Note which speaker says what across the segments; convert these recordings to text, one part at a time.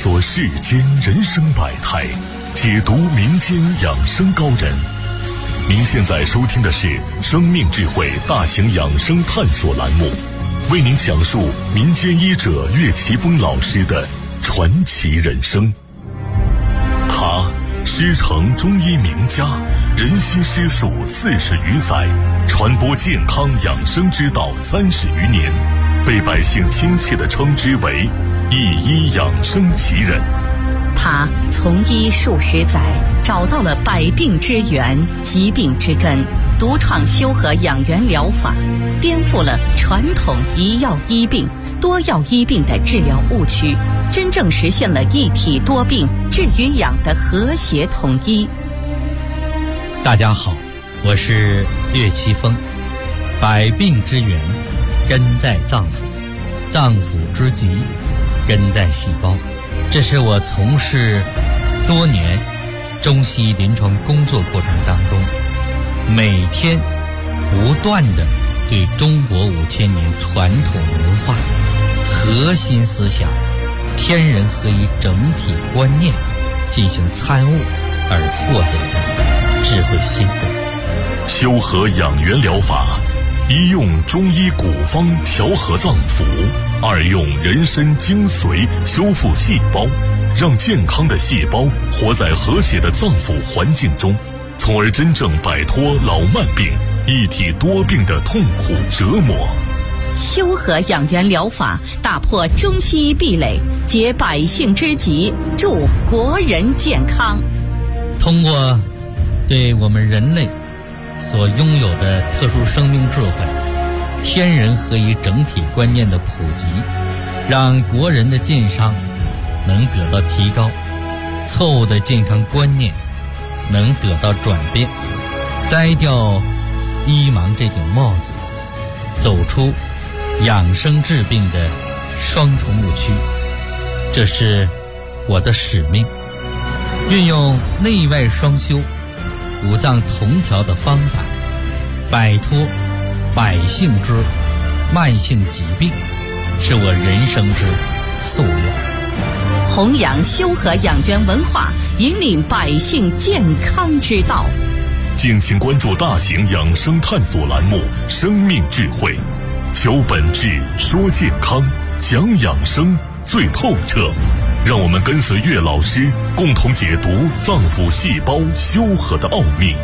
Speaker 1: 索世间人生百态，解读民间养生高人。您现在收听的是生命智慧大型养生探索栏目，为您讲述民间医者岳奇峰老师的传奇人生。他师承中医名家，人心师术40余载，传播健康养生之道30余年，被百姓亲切地称之为一医养生奇人。
Speaker 2: 他从医数十载，找到了百病之源、疾病之根，独创修和养元疗法，颠覆了传统一药医病、多药医病的治疗误区，真正实现了一体多病、治与养的和谐统一。
Speaker 3: 大家好，我是岳奇峰。百病之源根在脏腑，脏腑之疾根在细胞。这是我从事多年中西医临床工作过程当中，每天不断地对中国5000年传统文化核心思想天人合一整体观念进行参悟而获得的智慧心得。
Speaker 1: 修和养元疗法，一用中医古方调和脏腑，二用人参精髓修复细胞，让健康的细胞活在和谐的脏腑环境中，从而真正摆脱老慢病、一体多病的痛苦折磨。
Speaker 2: 修和养元疗法打破中西医壁垒，解百姓之急，助国人健康。
Speaker 3: 通过对我们人类所拥有的特殊生命智慧、天人合一整体观念的普及，让国人的健康能得到提高，错误的健康观念能得到转变，摘掉医盲这顶帽子，走出养生治病的双重误区。这是我的使命，运用内外双修、五脏同调的方法，摆脱百姓之慢性疾病，是我人生之夙愿。
Speaker 2: 弘扬修和养元文化，引领百姓健康之道。
Speaker 1: 敬请关注大型养生探索栏目《生命智慧》，求本质，说健康，讲养生最透彻。让我们跟随岳老师，共同解读脏腑细胞修和的奥秘。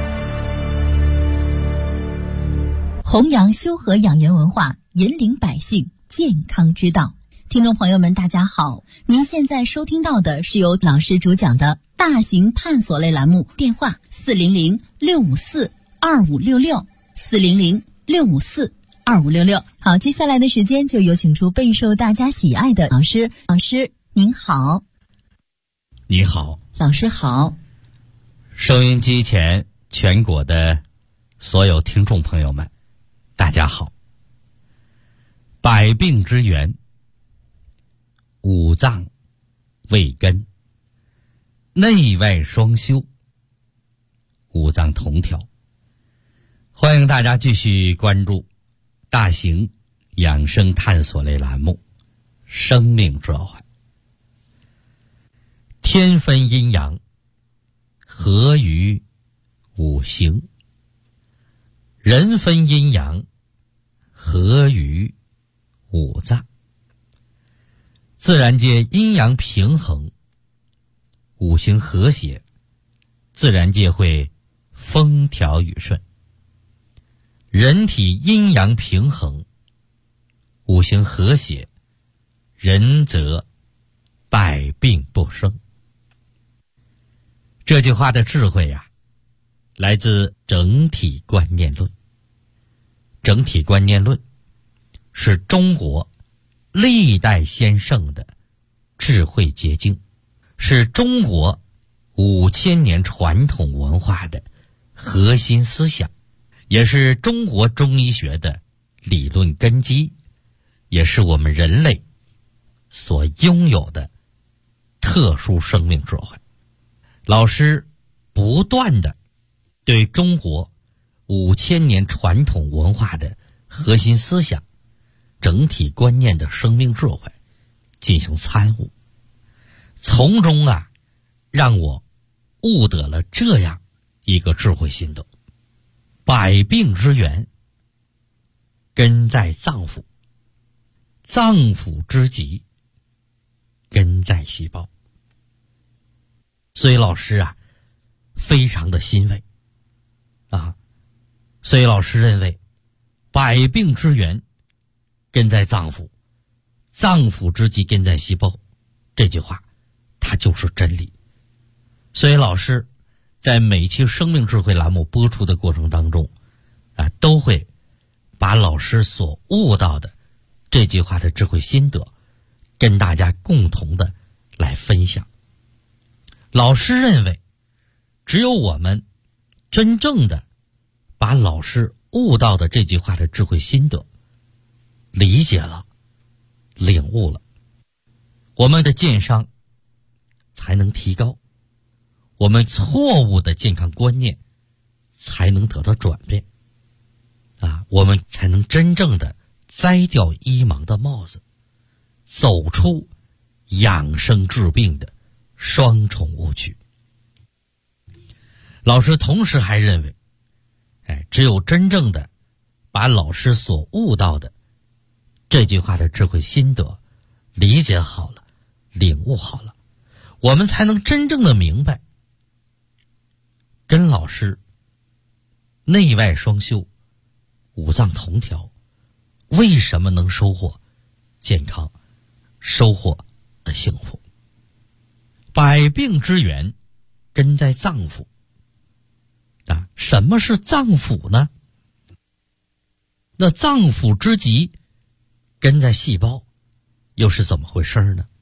Speaker 4: 弘扬修和养元文化，引领百姓健康之道。听众朋友们大家好，您现在收听到的是由老师主讲的大型探索类栏目，电话400-654-2566 400-654-2566。好，接下来的时间就有请出备受大家喜爱的老师。老师您好。
Speaker 3: 你好。
Speaker 4: 老师好。
Speaker 3: 收音机前全国的所有听众朋友们大家好。百病之源，五脏为根，内外双修，五脏同调。欢迎大家继续关注大型养生探索类栏目《生命智慧》。天分阴阳，合于五行；人分阴阳，合于五脏。自然界阴阳平衡，五行和谐，自然界会风调雨顺。人体阴阳平衡，五行和谐，人则百病不生。这句话的智慧呀，来自整体观念论。整体观念论是中国历代先圣的智慧结晶，是中国5000年传统文化的核心思想，也是中国中医学的理论根基，也是我们人类所拥有的特殊生命智慧。老师不断地对中国5000年传统文化的核心思想、整体观念的生命智慧进行参悟， 从中让我悟得了这样一个智慧心得：百病之源根在脏腑，脏腑之疾根在细胞。所以老师非常的欣慰所以老师认为百病之源根在脏腑，脏腑之疾根在细胞，这句话它就是真理。所以老师在每期生命智慧栏目播出的过程当中都会把老师所悟到的这句话的智慧心得跟大家共同的来分享。老师认为只有我们真正的把老师悟到的这句话的智慧心得理解了、领悟了，我们的健商才能提高，我们错误的健康观念才能得到转变我们才能真正的摘掉医盲的帽子，走出养生治病的双重误区。老师同时还认为只有真正的把老师所悟到的这句话的智慧心得理解好了、领悟好了，我们才能真正的明白跟老师内外双修、五脏同调为什么能收获健康、收获幸福。百病之源根在脏腑什么是脏腑呢？那脏腑之疾根在细胞，又是怎么回事呢？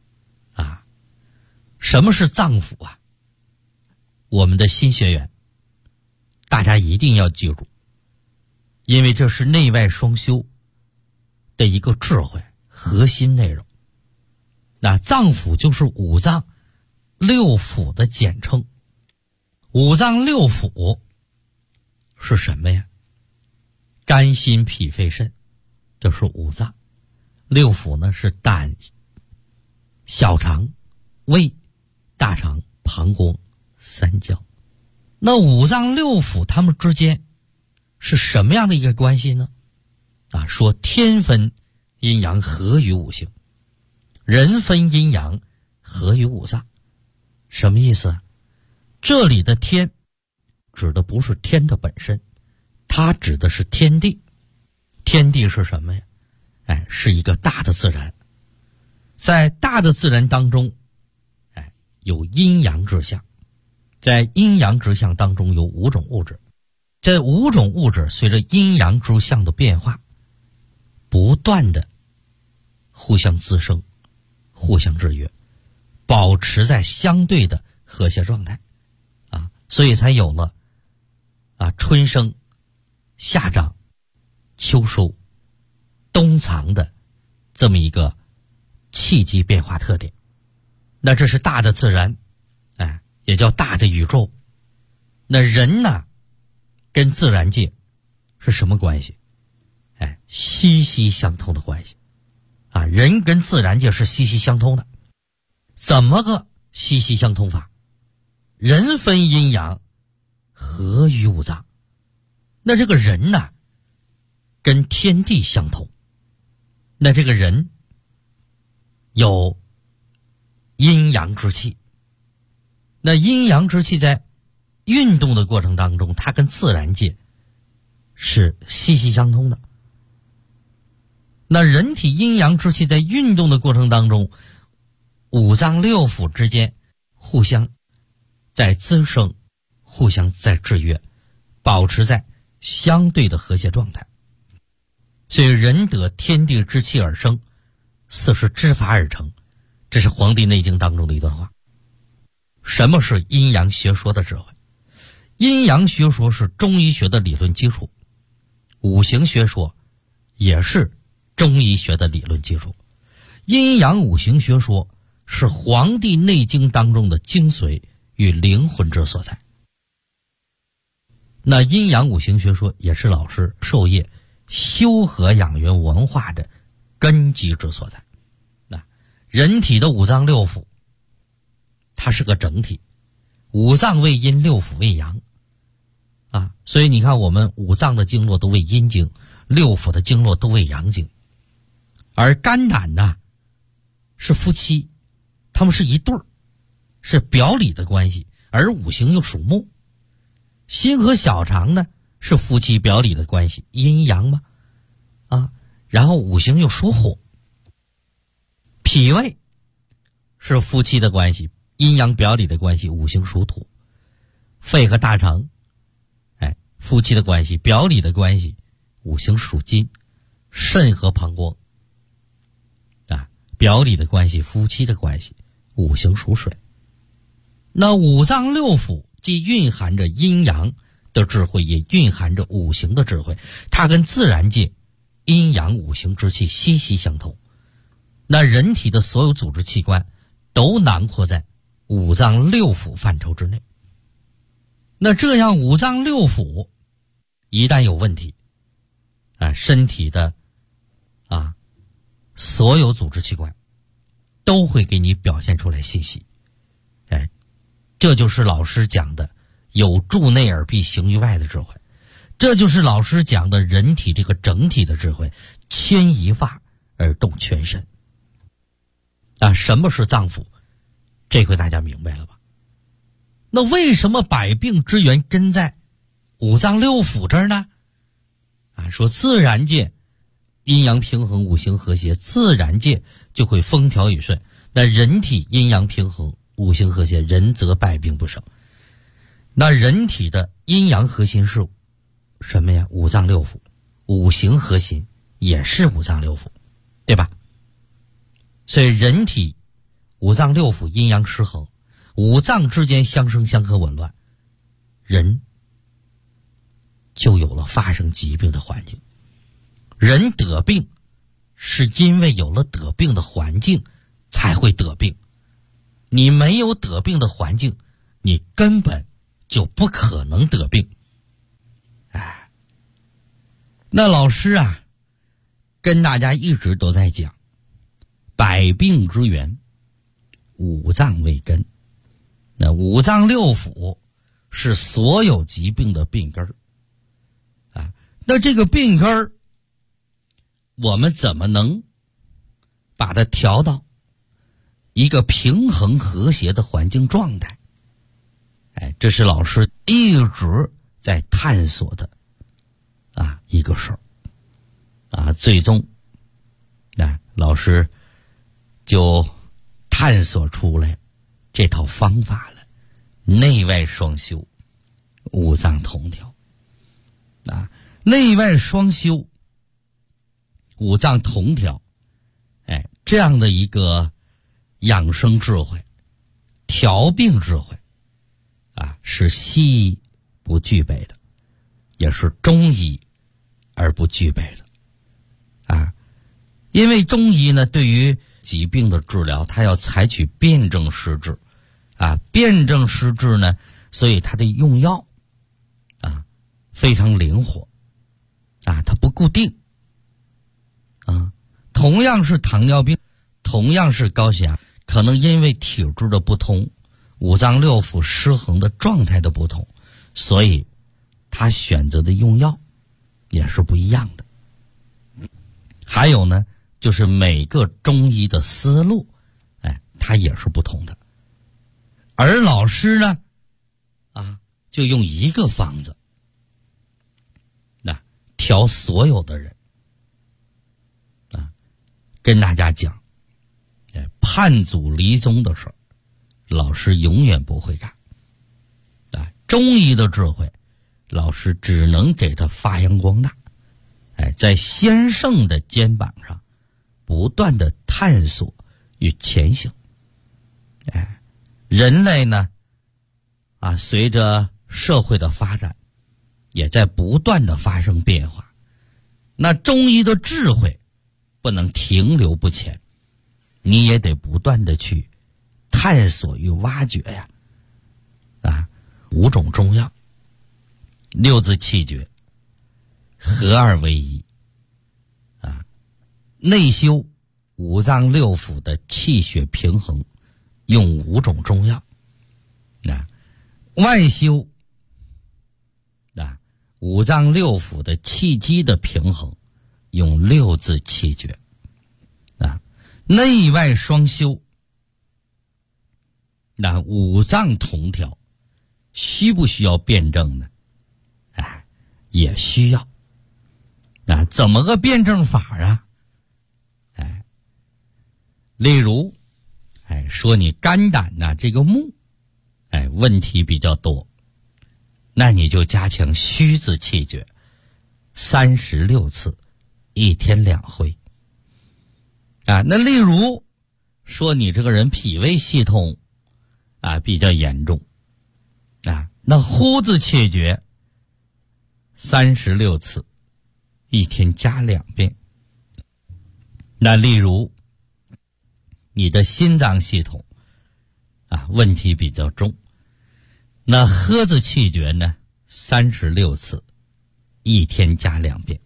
Speaker 3: 什么是脏腑我们的新学员大家一定要记住，因为这是内外双修的一个智慧核心内容。那脏腑就是五脏六腑的简称。五脏六腑是什么呀？肝心脾肺肾，这是五脏。六腑呢是胆、小肠、胃、大肠、膀胱、三焦。那五脏六腑它们之间是什么样的一个关系呢？说天分阴阳合于五行，人分阴阳合于五脏。什么意思这里的天指的不是天的本身，它指的是天地。天地是什么呀？是一个大的自然。在大的自然当中有阴阳之象，在阴阳之象当中有五种物质，这五种物质随着阴阳之象的变化不断的互相滋生、互相制约，保持在相对的和谐状态所以才有了春生、夏长、秋收、冬藏的这么一个气机变化特点。那这是大的自然也叫大的宇宙。那人呢跟自然界是什么关系？息息相通的关系人跟自然界是息息相通的。怎么个息息相通法？人分阴阳合于五脏。那这个人呢跟天地相同。那这个人有阴阳之气。那阴阳之气在运动的过程当中，它跟自然界是息息相通的。那人体阴阳之气在运动的过程当中，五脏六腑之间互相在滋生，互相在制约，保持在相对的和谐状态。所以人得天地之气而生，四时之法而成，这是《黄帝内经》当中的一段话。什么是阴阳学说的智慧？阴阳学说是中医学的理论基础，五行学说也是中医学的理论基础。阴阳五行学说是《黄帝内经》当中的精髓与灵魂之所在。那阴阳五行学说也是老师授业修和养元文化的根基之所在。人体的五脏六腑它是个整体，五脏为阴，六腑为阳啊，所以你看我们五脏的经络都为阴经，六腑的经络都为阳经。而肝胆呢是夫妻，他们是一对儿，是表里的关系，而五行又属木。心和小肠呢是夫妻表里的关系，阴阳嘛啊，然后五行又属火。脾胃是夫妻的关系，阴阳表里的关系，五行属土。肺和大肠夫妻的关系，表里的关系，五行属金。肾和膀胱表里的关系，夫妻的关系，五行属水。那五脏六腑既蕴含着阴阳的智慧，也蕴含着五行的智慧，它跟自然界阴阳五行之气息息相通。那人体的所有组织器官都囊括在五脏六腑范畴之内。那这样五脏六腑一旦有问题身体的所有组织器官都会给你表现出来信息。这就是老师讲的有助内而必行于外的智慧，这就是老师讲的人体这个整体的智慧，牵一发而动全身。什么是脏腑？这回大家明白了吧？那为什么百病之源根在五脏六腑这儿呢？说自然界阴阳平衡，五行和谐，自然界就会风调雨顺。那人体阴阳平衡，五行和谐，人则百病不生。那人体的阴阳核心是什么呀？五脏六腑。五行核心也是五脏六腑，对吧？所以人体五脏六腑阴阳失衡，五脏之间相生相克紊乱，人就有了发生疾病的环境。人得病是因为有了得病的环境才会得病，你没有得病的环境，你根本就不可能得病。那老师跟大家一直都在讲百病之源，五脏为根。那五脏六腑是所有疾病的病根儿那这个病根儿我们怎么能把它调到一个平衡和谐的环境状态？这是老师一直在探索的一个事儿最终老师就探索出来这套方法了，内外双修，五脏同调内外双修，五脏同调这样的一个养生智慧，调病智慧是西医不具备的，也是中医而不具备的因为中医呢对于疾病的治疗，它要采取辨证施治辨证施治呢，所以它的用药非常灵活它不固定同样是糖尿病，同样是高血压，可能因为体质的不同，五脏六腑失衡的状态的不同，所以他选择的用药也是不一样的。还有呢，就是每个中医的思路它也是不同的。而老师呢就用一个方子调所有的人跟大家讲叛祖离宗的事儿，老师永远不会干中医的智慧，老师只能给他发扬光大在先圣的肩膀上不断的探索与前行人类呢随着社会的发展也在不断的发生变化，那中医的智慧不能停留不前，你也得不断的去探索与挖掘五种中药，六字气诀，合二为一内修五脏六腑的气血平衡，用五种中药外修五脏六腑的气机的平衡，用六字气诀内外双修，五脏同调，需不需要辩证呢？也需要。怎么个辩证法啊？例如说你肝胆这个木问题比较多，那你就加强虚字气诀36次，1天2回。那例如说你这个人脾胃系统比较严重那呼字气诀36次，1天加2遍。那例如你的心脏系统问题比较重，那喝字气诀呢36次，1天加2遍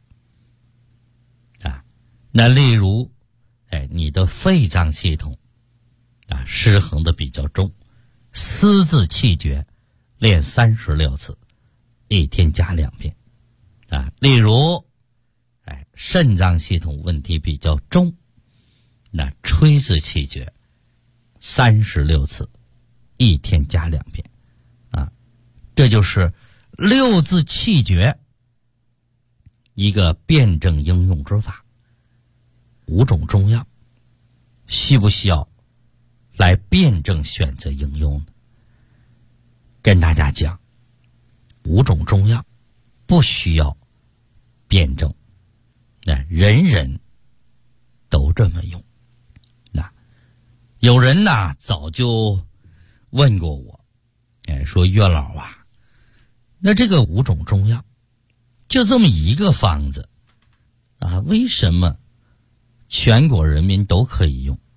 Speaker 3: 那例如你的肺脏系统失衡的比较重，思字气诀练36次，1天加2遍例如肾脏系统问题比较重，那吹字气诀36次，1天加2遍这就是六字气诀一个辩证应用之法。5种中药需不需要来辩证选择应用呢？跟大家讲，5种中药不需要辩证，人人都这么用。有人早就问过我，说岳老那这个5种中药就这么一个方子为什么全国人民都可以用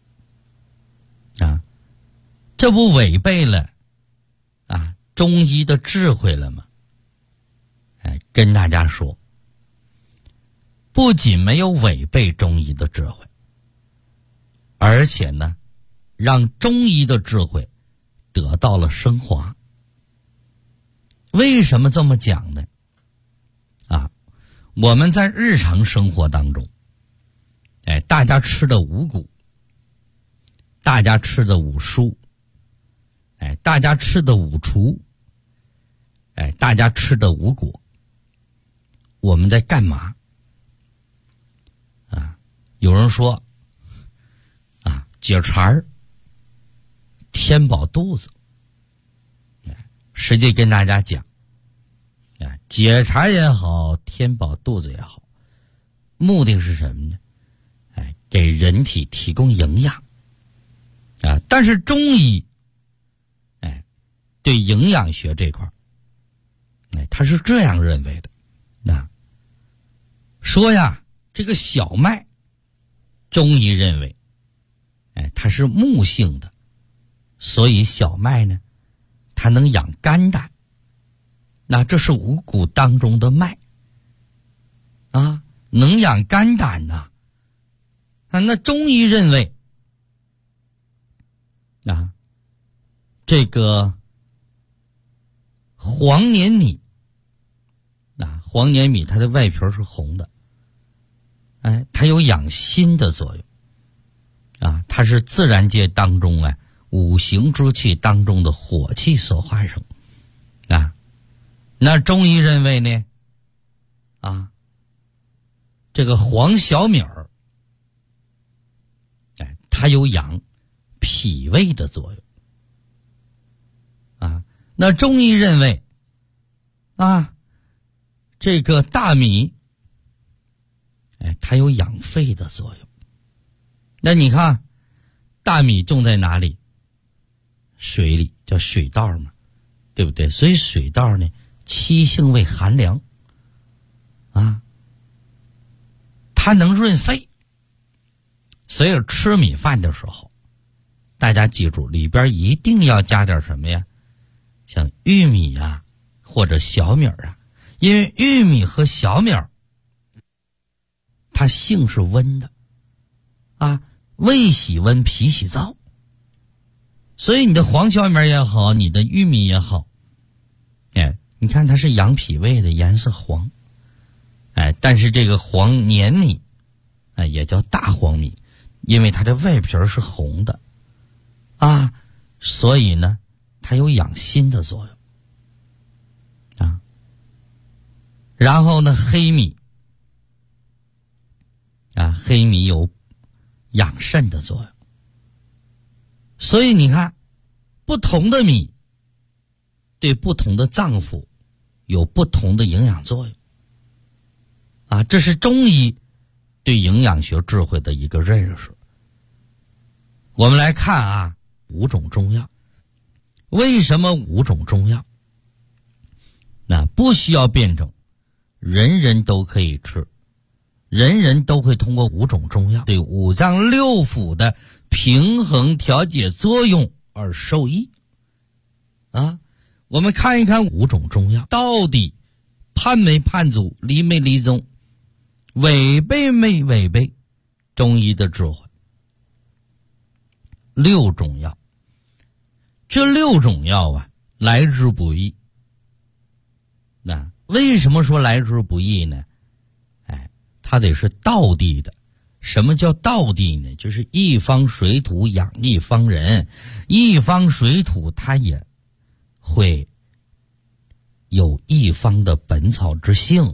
Speaker 3: 这不违背了中医的智慧了吗？跟大家说，不仅没有违背中医的智慧，而且呢让中医的智慧得到了升华。为什么这么讲呢？我们在日常生活当中大家吃的五谷，大家吃的五蔬，大家吃的五畜，大家吃的五果，我们在干嘛有人说解馋儿，填饱肚子。实际跟大家讲解馋也好，填饱肚子也好，目的是什么呢？给人体提供营养但是中医对营养学这块他是这样认为的说这个小麦，中医认为它是木性的，所以小麦呢它能养肝胆，那这是五谷当中的麦能养肝胆那中医认为这个黄黏米黄黏米它的外皮是红的它有养心的作用它是自然界当中五行之气当中的火气所化生那中医认为呢这个黄小米儿它有养脾胃的作用那中医认为这个大米它有养肺的作用。那你看大米种在哪里？水里，叫水稻嘛，对不对？所以水稻呢气性为寒凉它能润肺。所以吃米饭的时候，大家记住里边一定要加点什么呀？像玉米或者小米因为玉米和小米它性是温的胃喜温，脾喜燥， 所以你的黄小米也好，你的玉米也好，你看它是养脾胃的，颜色黄，但是这个黄黏米，也叫大黄米，因为它的外皮是红的，所以呢，它有养心的作用，然后呢，黑米，黑米有养肾的作用，所以你看，不同的米对不同的脏腑有不同的营养作用，这是中医对营养学智慧的一个认识。我们来看5种中药，为什么5种中药？那不需要辩证，人人都可以吃，人人都会通过5种中药对五脏六腑的平衡调节作用而受益。我们看一看5种中药到底判没判足，离没离宗，违背没违背中医的智慧。6种药，这6种药来之不易。那为什么说来之不易呢？它得是道地的。什么叫道地呢？就是一方水土养一方人，一方水土它也会有一方的本草之性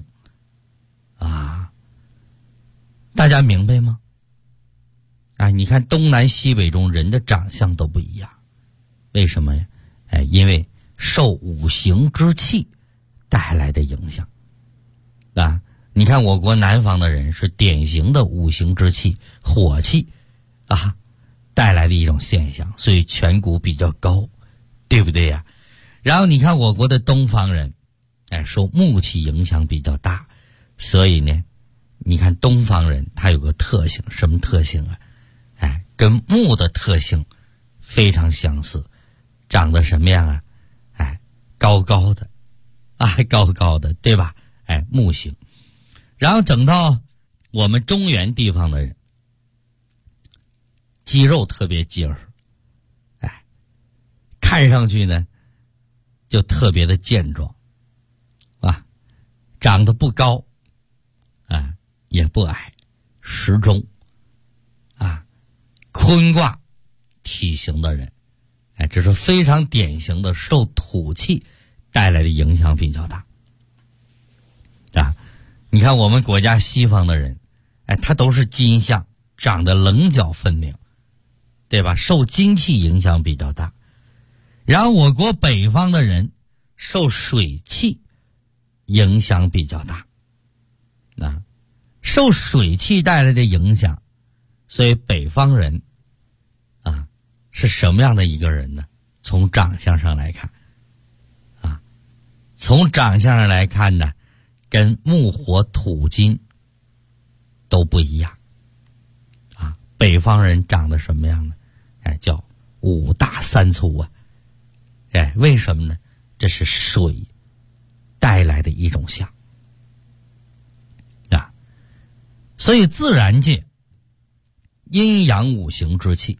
Speaker 3: 大家明白吗？你看东南西北中人的长相都不一样，为什么呀？因为受五行之气带来的影响你看我国南方的人是典型的五行之气火气带来的一种现象，所以颧骨比较高，对不对呀？然后你看我国的东方人受木气影响比较大，所以呢你看东方人他有个特性，什么特性跟木的特性非常相似，长得什么样高高的高高的，对吧？木型。然后整到我们中原地方的人，肌肉特别结实，看上去呢就特别的健壮长得不高也不矮，适中坤卦体型的人，这是非常典型的受土气带来的影响比较大你看我们国家西方的人他都是金相，长得棱角分明，对吧？受金气影响比较大。然后我国北方的人受水气影响比较大受水气带来的影响，所以北方人是什么样的一个人呢？从长相上来看从长相上来看呢，跟木火土金都不一样北方人长得什么样呢？叫五大三粗为什么呢？这是水带来的一种相所以自然界阴阳五行之气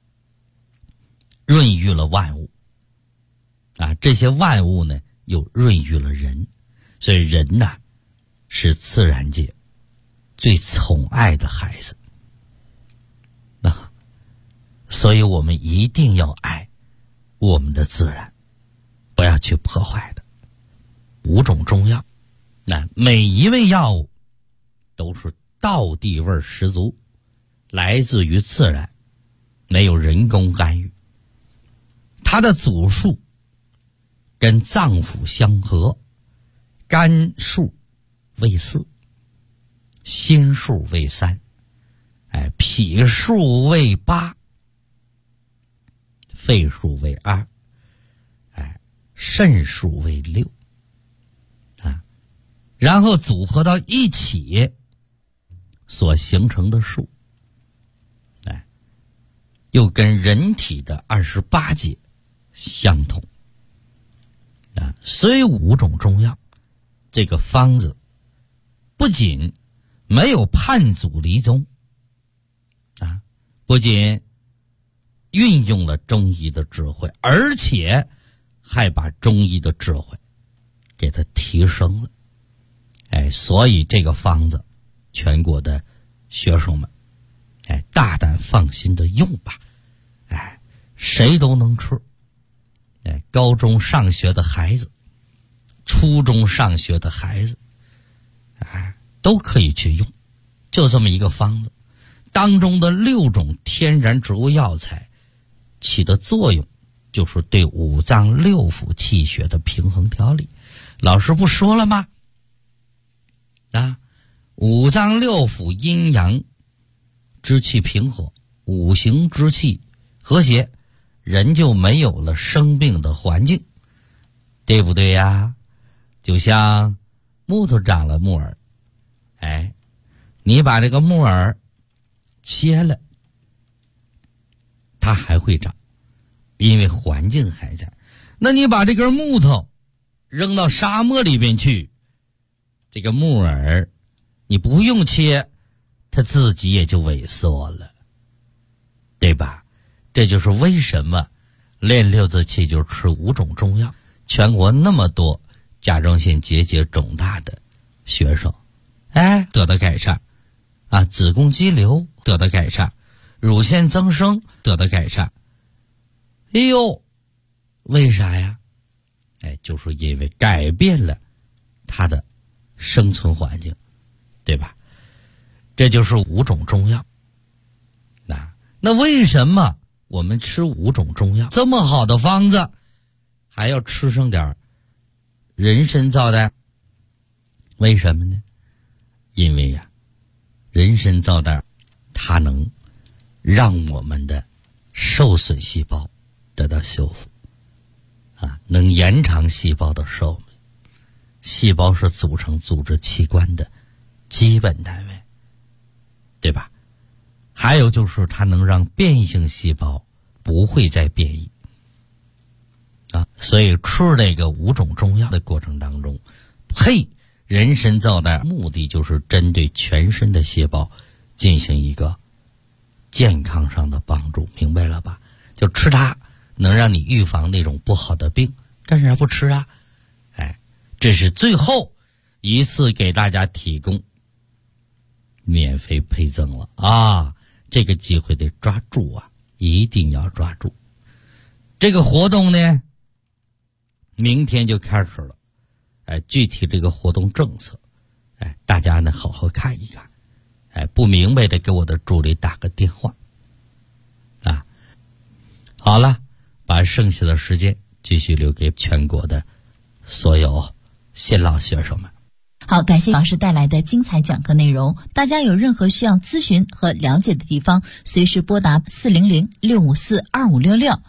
Speaker 3: 润育了万物这些万物呢又润育了人，所以人是自然界最宠爱的孩子所以我们一定要爱我们的自然，不要去破坏的。5种中药每一味药物都是道地味十足，来自于自然，没有人工干预。它的组数跟脏腑相合，肝数为4，心数为3，脾数为8，肺数为2，肾数为6然后组合到一起所形成的数又跟人体的28节相同所以5种中药这个方子不仅没有判祖离宗不仅运用了中医的智慧，而且还把中医的智慧给它提升了。所以这个方子全国的学生们大胆放心的用吧。谁都能吃。高中上学的孩子，初中上学的孩子都可以去用。就这么一个方子当中的6种天然植物药材起的作用，就是对五脏六腑气血的平衡调理。老师不说了吗？五脏六腑阴阳之气平和，五行之气和谐，人就没有了生病的环境，对不对呀？就像木头长了木耳，你把这个木耳切了，它还会长，因为环境还在。那你把这根木头扔到沙漠里边去，这个木耳你不用切，它自己也就萎缩了，对吧？这就是为什么练6字气就吃5种中药，全国那么多甲状腺结节肿大的学生得到改善子宫肌瘤得到改善，乳腺增生得到改善。为啥呀？就是因为改变了它的生存环境，对吧？这就是5种中药。那为什么我们吃5种中药这么好的方子还要吃上点人参皂苷？为什么呢？因为人参皂苷它能让我们的受损细胞得到修复能延长细胞的寿命。细胞是组成组织器官的基本单位，对吧？还有就是它能让变异性细胞不会再变异所以吃这个5种中药的过程当中，配人参皂苷，目的就是针对全身的细胞进行一个健康上的帮助，明白了吧？就吃它能让你预防那种不好的病，干啥不吃啊？这是最后一次给大家提供免费配赠了这个机会得抓住一定要抓住。这个活动呢明天就开始了具体这个活动政策大家呢好好看一看不明白的给我的助理打个电话好了，把剩下的时间继续留给全国的所有新老学生们。
Speaker 4: 好，感谢老师带来的精彩讲课内容。大家有任何需要咨询和了解的地方，随时拨打400-654-2566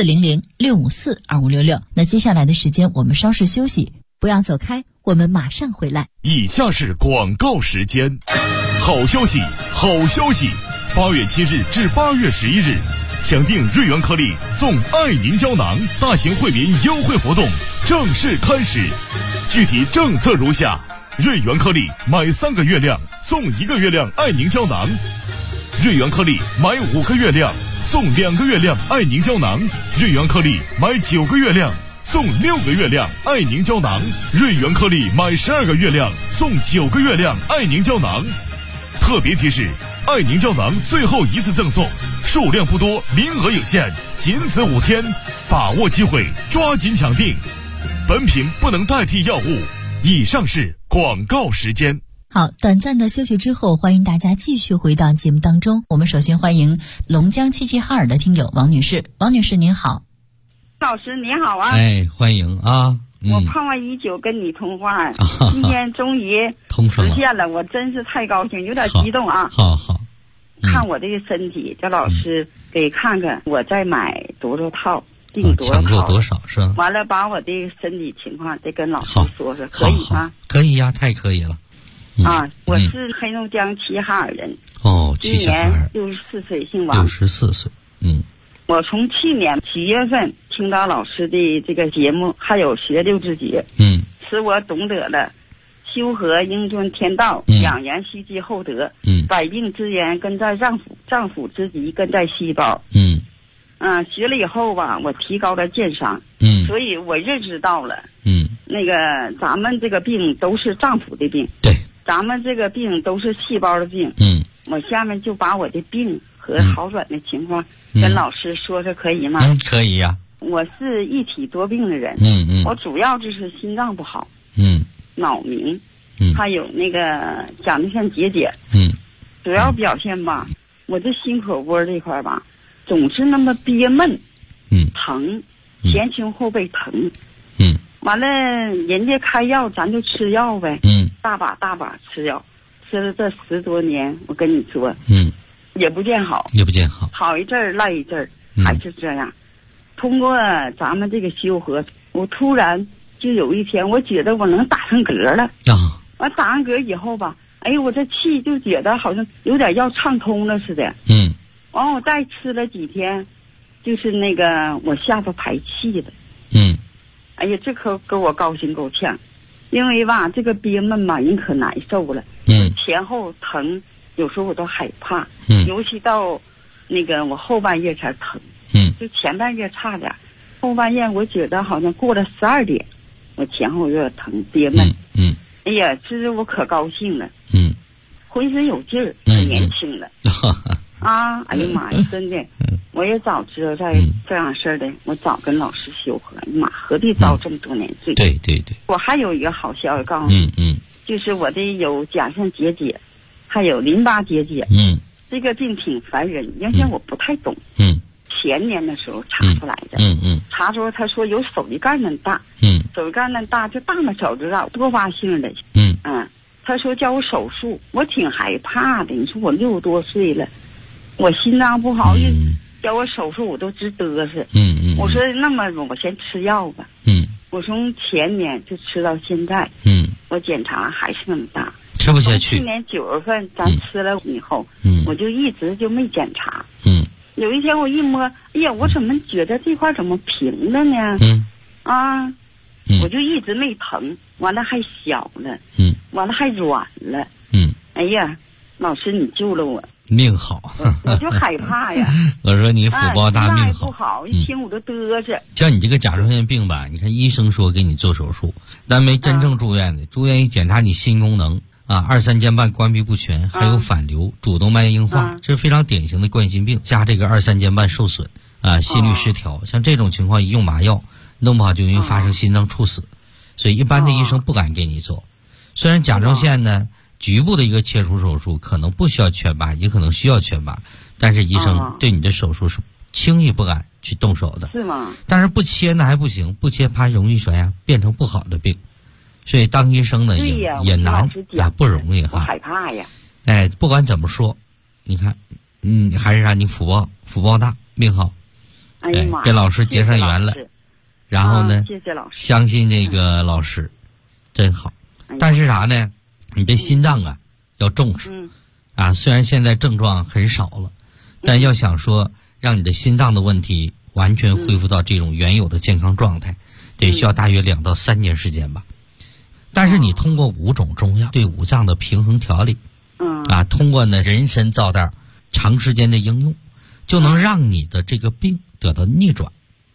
Speaker 4: 400-654-2566。那接下来的时间我们稍事休息，不要走开，我们马上回来。
Speaker 1: 以下是广告时间。好消息，好消息！8月7日至8月11日，抢订瑞元颗粒送爱凝胶囊大型惠民优惠活动正式开始。具体政策如下：瑞元颗粒买3个月亮送1个月亮爱凝胶囊，瑞元颗粒买5个月亮送2个月亮爱凝胶囊，瑞元颗粒买9个月亮送6个月亮爱凝胶囊，瑞元颗粒买12个月亮送9个月亮爱凝胶囊。特别提示：爱凝胶囊最后一次赠送，数量不多，名额有限，仅此5天，把握机会，抓紧抢订。本品不能代替药物。以上是广告时间。
Speaker 4: 好，短暂的休息之后，欢迎大家继续回到节目当中。我们首先欢迎龙江齐齐哈尔的听友王女士。王女士您好。
Speaker 5: 老师你好啊。
Speaker 3: 欢迎
Speaker 5: 我盼望已久跟你通话今天终于实现了，我真是太高兴，有点激动
Speaker 3: 好
Speaker 5: 看我这个身体，叫老师给看看我再买多少套，订多少套，
Speaker 3: 抢购多少是吧？
Speaker 5: 完了把我这个身体情况再跟老师说说，可以吗？
Speaker 3: 可以呀，太可以了。
Speaker 5: 我是黑龙江齐齐哈尔人。
Speaker 3: 齐齐哈尔。
Speaker 5: 今年64岁，姓王。
Speaker 3: 64岁。
Speaker 5: 我从去年7月份听到老师的这个节目，还有学6字诀，使我懂得了修和应遵天道，养元蓄积厚德，百病之源根在脏腑之极根在细胞。 学了以后吧，我提高了鉴赏，所以我认识到了，那个咱们这个病都是脏腑的病，
Speaker 3: 对，
Speaker 5: 咱们这个病都是细胞的病，我下面就把我的病和好转的情况跟老师说说，可以吗？
Speaker 3: 可以呀。
Speaker 5: 我是一体多病的人，我主要就是心脏不好，脑鸣，还有那个甲状腺结节，主要表现吧，我这心口窝这块吧，总是那么憋闷，疼，前胸后背疼，完了人家开药咱就吃药呗，大把吃药，吃了这10多年，我跟你说，也不见好，好一阵儿赖一阵儿，还是这样。通过咱们这个修和，我突然就有一天，我觉得我能打上嗝了。完打上嗝以后吧，哎，我这气就觉得好像有点要畅通了似的。完我再吃了几天，就是那个我下巴排气了。哎呀，这可给我高兴够呛，因为吧这个憋闷吧人可难受了。前后疼，有时候我都害怕。尤其到那个我后半夜才疼。就前半夜差点，后半夜我觉得好像过了12点，我前后有点疼憋闷。哎呀，这是我可高兴了。浑身有劲儿，可年轻了。哎呀妈呀，真的，我也早知道这样事儿的，我早跟老师修和。妈，何必遭这么多年罪？
Speaker 3: 对。
Speaker 5: 我还有一个好消息告诉你，就是我的有甲状腺结节，还有淋巴结节。这个病挺烦人，原先我不太懂。前年的时候查出来的，查出他说有手指盖那么大，手指盖那么大就大拇手指头多发性的，他说叫我手术，我挺害怕的。你说我60多岁了，我心脏不好，叫我手术我都直嘚瑟。我说那么我先吃药吧。我从前年就吃到现在，我检查还是那么大，
Speaker 3: 吃不下去。
Speaker 5: 去年9月份咱吃了以后，我就一直就没检查。有一天我一摸，哎呀，我怎么觉得这块怎么平了呢？我就一直没疼，完了还小了，完了还软了，哎呀，老师你救了我，
Speaker 3: 命好，
Speaker 5: 我就害怕呀。
Speaker 3: 我说你福报大，命好，
Speaker 5: 不好，一听我都嘚瑟。
Speaker 3: 像你这个甲状腺病吧，你看医生说给你做手术，但没真正住院的，住院一检查你心功能。2、3间瓣关闭不全，还有反流、主动脉硬化，这是非常典型的冠心病，加这个2、3间瓣受损心律失调，像这种情况一用麻药，弄不好就容易发生心脏猝死，所以一般的医生不敢给你做。虽然甲状腺呢，局部的一个切除手术可能不需要全麻，也可能需要全麻，但是医生对你的手术是轻易不敢去动手的。
Speaker 5: 是吗？
Speaker 3: 但是不切呢还不行，不切怕容易变成不好的病。所以当医生呢也难不容易哈，
Speaker 5: 我害怕呀。
Speaker 3: 不管怎么说，你看，还是让你福报大，命好。跟老师结上缘了，然后呢，
Speaker 5: 谢谢老师，
Speaker 3: 相信这个老师，真好。但是啥呢？你这心脏要重视。虽然现在症状很少了，但要想说让你的心脏的问题完全恢复到这种原有的健康状态，得需要大约2到3年时间吧。但是你通过5种中药对五脏的平衡调理，通过呢人参皂苷长时间的应用，就能让你的这个病得到逆转，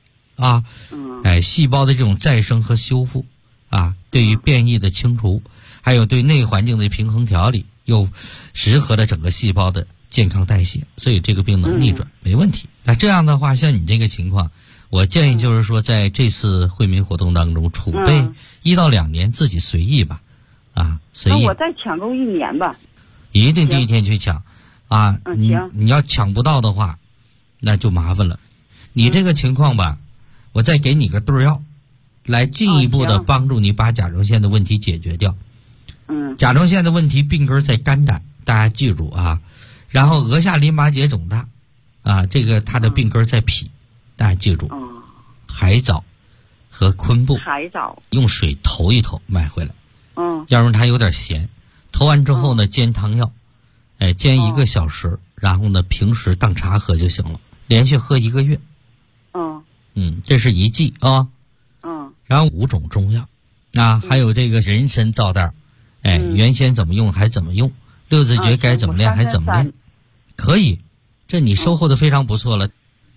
Speaker 3: 细胞的这种再生和修复，对于变异的清除，还有对内环境的平衡调理，又适合了整个细胞的健康代谢，所以这个病能逆转，没问题。那这样的话，像你这个情况，我建议就是说，在这次惠民活动当中储备1到2年，自己随意吧，随意。
Speaker 5: 那我再抢够1年吧。
Speaker 3: 一定第一天去抢，你要抢不到的话，那就麻烦了。你这个情况吧，我再给你个对药，来进一步的帮助你把甲状腺的问题解决掉。甲状腺的问题病根在肝胆，大家记住啊。然后额下淋巴结肿大，这个它的病根在脾。大家记住，海藻和昆布，用水投一投买回来，要不然它有点咸，投完之后呢，煎汤药，煎1个小时，然后呢，平时当茶喝就行了，连续喝1个月。这是一剂啊。然后5种中药，还有这个人参皂苷，原先怎么用还怎么用，六字诀该怎么练还怎么练，可以，这你收获的非常不错了。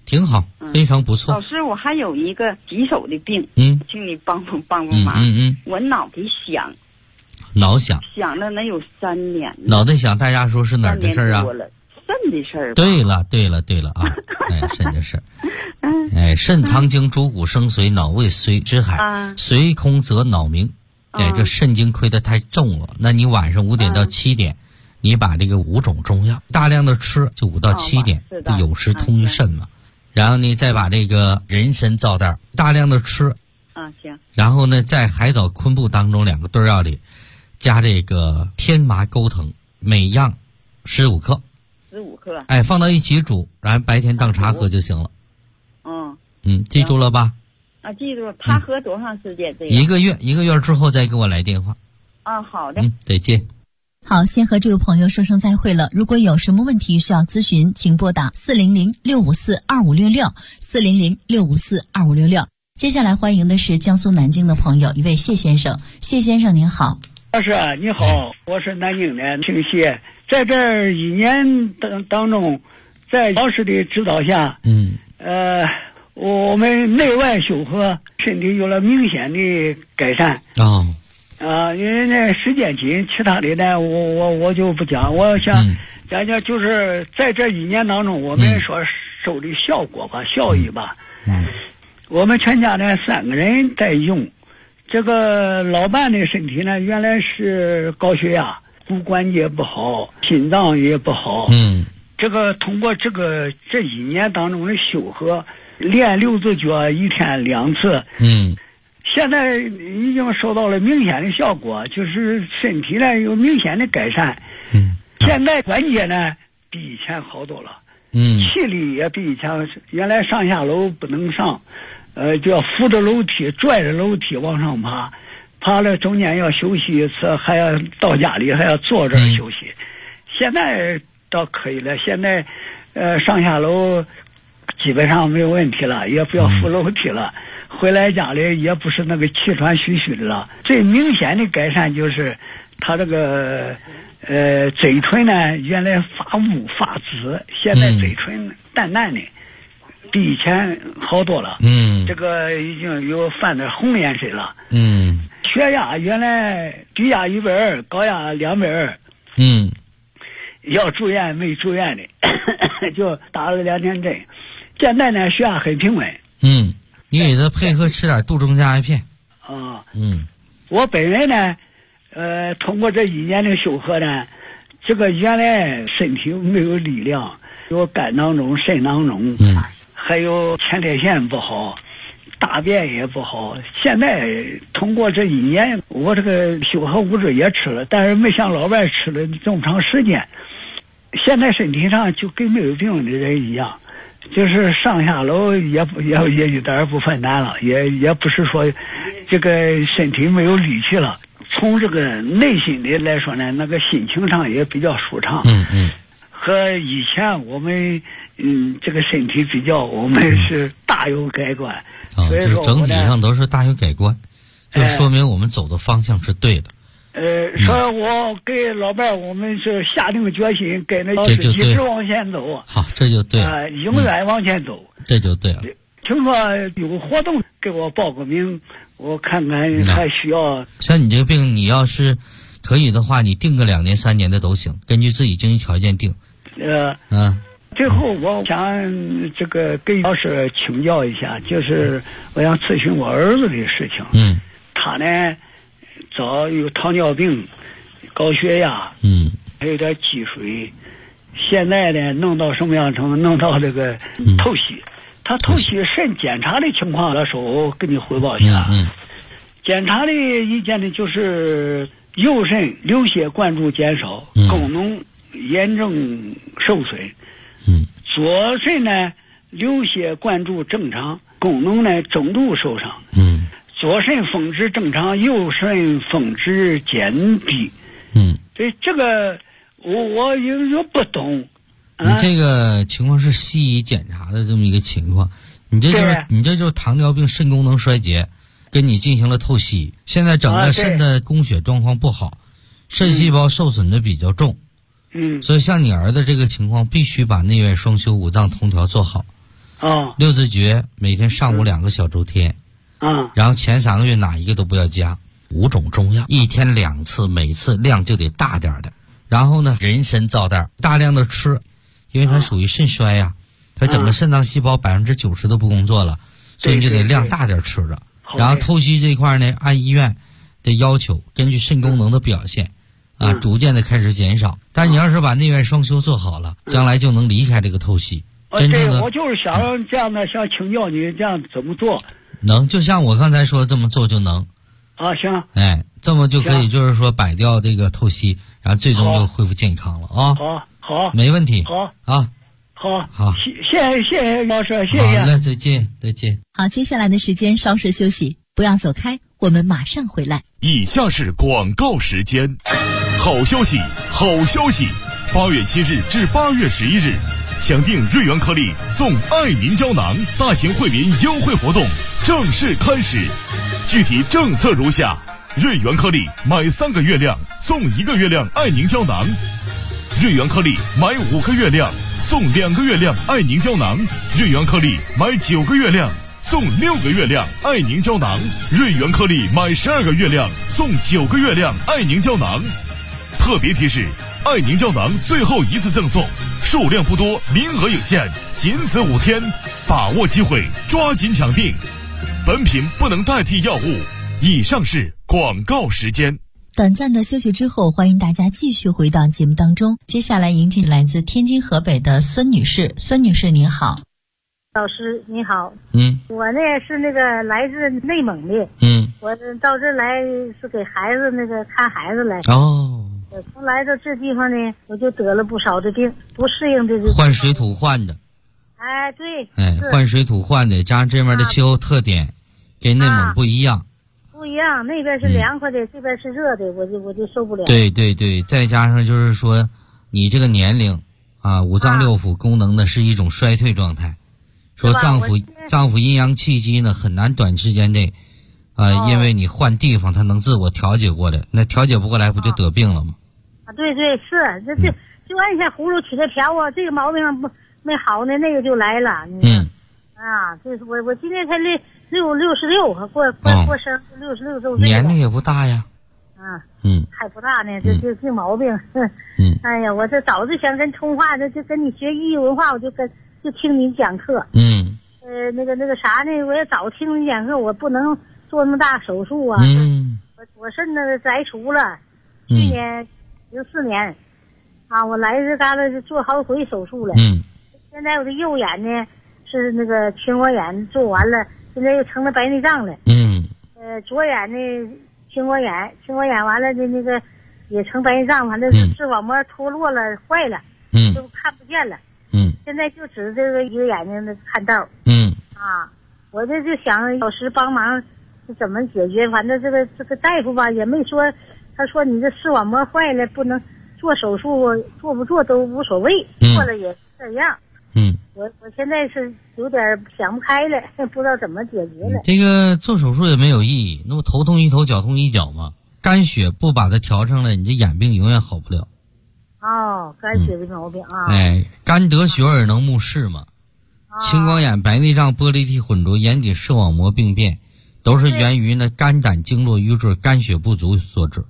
Speaker 3: 挺好，非常不错。
Speaker 5: 老师，我还有一个棘手的病，请你帮帮忙。我脑袋响，响了能有3年了。
Speaker 3: 脑袋响，大家说是哪儿的事儿啊？
Speaker 5: 肾的事儿。
Speaker 3: 对了啊，肾的事儿。肾藏精，主骨生髓，脑为髓之海，髓空则脑明。这肾经亏得太重了，那你晚上5点到7点，你把这个5种中药大量的吃，就5到7点，有时通于肾嘛。然后你再把这个人参皂袋大量的吃，
Speaker 5: 行。
Speaker 3: 然后呢，在海藻昆布当中2个对药里，加这个天麻钩藤，每样15克。
Speaker 5: 15克。
Speaker 3: 放到一起煮，然后白天当茶喝就行了。记住了吧？
Speaker 5: 记住。他喝多长时间？这
Speaker 3: 1个月，1个月之后再给我来电话。
Speaker 5: 好的。
Speaker 3: 再见。
Speaker 4: 好，先和这位朋友说声再会了。如果有什么问题需要咨询，请拨打400-654-2566，400-654-2566。接下来欢迎的是江苏南京的朋友，一位谢先生。谢先生您好。
Speaker 6: 老师你好，我是南京的姓谢。在这1年当中，在老师的指导下，我们内外修合，身体有了明显的改善。因为那时间紧，其他的呢，我就不讲。我想讲讲，就是在这1年当中，我们所收的效果吧，效益吧。我们全家呢3个人在用。这个老伴的身体呢，原来是高血压，骨关节不好，心脏也不好。这个通过这1年当中的修合，练6字脚，1天2次。现在已经收到了明显的效果，就是身体呢有明显的改善。现在关节呢比以前好多了。气力也比以前，原来上下楼不能上，就要扶着楼梯，拽着楼梯往上爬，爬了中间要休息一次，还要到家里还要坐这儿休息。现在倒可以了，现在上下楼基本上没有问题了，也不要扶楼梯了。回来家里也不是那个气喘吁吁的了。最明显的改善就是他这个嘴唇呢，原来发乌发紫，现在嘴唇淡淡的，比以前好多了。这个已经有泛点红颜色了。血压原来低压120，高压220。要住院没住院的就打了2天针。现在呢血压很平稳。
Speaker 3: 你给他配合吃点杜仲佳一片。
Speaker 6: 我本人呢通过这1年的修合呢，这个原来身体没有力量，有肝囊肿、肾囊肿，还有前列腺不好，大便也不好。现在通过这1年，我这个修合物质也吃了，但是没像老外吃了这么长时间。现在身体上就跟没有病的人一样，就是上下楼也有点不分担了，也不是说这个身体没有力气了。从这个内心的来说呢，那个心情上也比较舒畅。和以前我们这个身体比较，我们是大有改观。所以说
Speaker 3: 整体上都是大有改观，就说明我们走的方向是对的。
Speaker 6: 说我给老伴儿，我们是下定决心跟着老师一直往前走。
Speaker 3: 好，这就对了。
Speaker 6: 永远往前走，
Speaker 3: 这就对了。
Speaker 6: 听说有活动，给我报个名，我看看还需要。
Speaker 3: 像你这个病，你要是可以的话，你定个2年3年的都行，根据自己经济条件定。
Speaker 6: 最后我想这个跟老师请教一下，就是我想咨询我儿子的事情。他呢早有糖尿病、高血压，还有点积水。现在呢弄到什么样程度？弄到这个透析。他透析肾检查的情况的时候，跟你汇报一下。检查的意见呢，就是右肾流血灌注减少，功能严重受损。左肾呢流血灌注正常，功能呢中度受伤。左肾峰值正常，右肾峰值减低。所以这个我有不懂。
Speaker 3: 你这个情况是西医检查的这么一个情况，你这就是糖尿病肾功能衰竭，跟你进行了透析。现在整个肾的供血状况不好，肾细胞受损的比较重。所以像你儿子这个情况，必须把内外双修、五脏同调做好。 六字诀每天上午2个小周天，然后前3个月哪一个都不要加。5种中药，1天2次，每次量就得大点的。然后呢，人参皂袋大量的吃，因为它属于肾衰呀，它整个肾脏细胞90%都不工作了，所以你就得量大点吃着。然后透析这一块呢，按医院的要求，根据肾功能的表现逐渐的开始减少。但你要是把内外双修做好了，将来就能离开这个透析。真正的
Speaker 6: 我就是想这样的，想请教你这样怎么做。
Speaker 3: 能，就像我刚才说这么做就能。
Speaker 6: 行。
Speaker 3: 这么就可以，就是说摆掉这个透析，然后最终就恢复健康了啊。
Speaker 6: 好，
Speaker 3: 没问题。
Speaker 6: 好，谢谢老师，谢谢。
Speaker 3: 好了，再见。
Speaker 4: 好，接下来的时间稍事休息，不要走开，我们马上回来。
Speaker 1: 以下是广告时间。好消息，8月7日至8月11日，抢订瑞元颗粒送爱凝胶囊大型惠民优惠活动正式开始。具体政策如下：瑞元颗粒买3个月量送1个月量爱凝胶囊，瑞元颗粒买5个月量送2个月亮爱凝胶囊，瑞元颗粒买9个月亮送6个月亮爱凝胶囊，瑞元颗粒买12个月亮送9个月亮爱凝胶囊。特别提示：爱凝胶囊最后一次赠送，数量不多，名额有限，仅此5天，把握机会，抓紧抢订。本品不能代替药物。以上是广告时间。
Speaker 4: 短暂的休息之后，欢迎大家继续回到节目当中。接下来迎进来自天津河北的孙女士。孙女士您好。
Speaker 7: 老师你好。我呢是来自内蒙的。我到这来是给孩子看孩子来。我从来到这地方呢，我就得了不少的病，不适应这个
Speaker 3: 换水土换的。
Speaker 7: 对。
Speaker 3: 换水土换的，加上这边的气候特点跟内蒙不一样。
Speaker 7: 那边是凉快的，这边是热的，我就受不了。
Speaker 3: 对，再加上就是说你这个年龄五脏六腑功能呢是一种衰退状态，说脏腑阴阳气机呢很难短时间内因为你换地方它能自我调节过来，那调节不过来不就得病了吗？
Speaker 7: 对，是这就按下葫芦取的瓢这个毛病没好呢，那个就来了。这是我今年才66，过生66周岁。
Speaker 3: 年龄也不大呀。
Speaker 7: 还不大呢，这病毛病。哎呀，我这早就想跟通话，就跟你学医文化，我就听你讲课。那个啥呢，我也早听你讲课，我不能做那么大手术啊。我肾摘除了，去年14年我来这旮旯做好几回手术了。现在我的右眼呢是青光眼做完了，现在又成了白内障了。左眼呢青光眼完了也成白内障，完了视网膜脱落了，坏了，就看不见了。现在就指这个一个眼睛看道。我就想老师帮忙怎么解决，反正这个大夫吧也没说，他说你这视网膜坏了不能做手术，做不做都无所谓，做了也是这样。我现在是有点想不开了，不知道怎么解决了。
Speaker 3: 这个做手术也没有意义，那不头痛一头，脚痛一脚吗？肝血不把它调上来，你这眼病永远好不了。
Speaker 7: 肝血的毛病
Speaker 3: 肝得血而能目视嘛。青光眼、白内障、玻璃体混浊、眼底视网膜病变，都是源于肝胆经络瘀滞、肝血不足所致。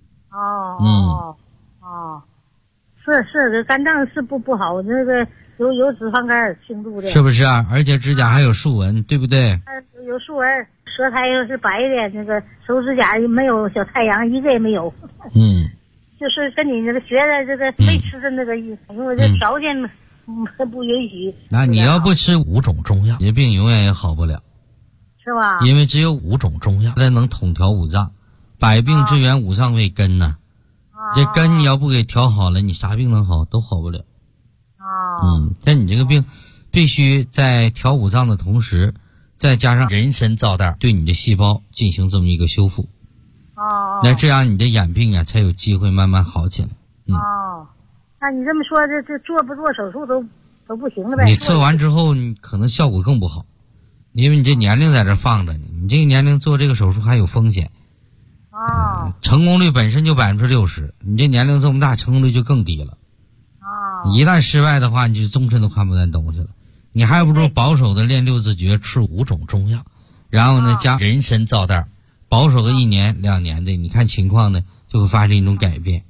Speaker 7: 是这肝脏是不好，有脂肪肝轻度的，
Speaker 3: 是不是啊？而且指甲还有竖纹，对不对？
Speaker 7: 有竖纹，舌苔又是白的，手指甲没有小太阳，一个也没有。就是跟你学的没吃的因为我这条件不允许。
Speaker 3: 那你要不吃5种中药，你的病永远也好不了，
Speaker 7: 是吧？
Speaker 3: 因为只有5种中药才能统调五脏，百病之源五脏为根呢。这根你要不给调好了，你啥病能好？都好不了。但你这个病必须在调五脏的同时，再加上人参皂袋对你的细胞进行这么一个修复。那这样你的眼病才有机会慢慢好起来。
Speaker 7: 那你这么说，这做不做手术都不行了呗？
Speaker 3: 你做完之后，你可能效果更不好，因为你这年龄在这放着呢，你这个年龄做这个手术还有风险。成功率本身就60%，你这年龄这么大，成功率就更低了。一旦失败的话，你就终身都看不见东西了。 你还不如保守的练六字诀，吃5种中药，然后呢加人参皂袋，保守个1年2年的，你看情况呢就会发生一种改变。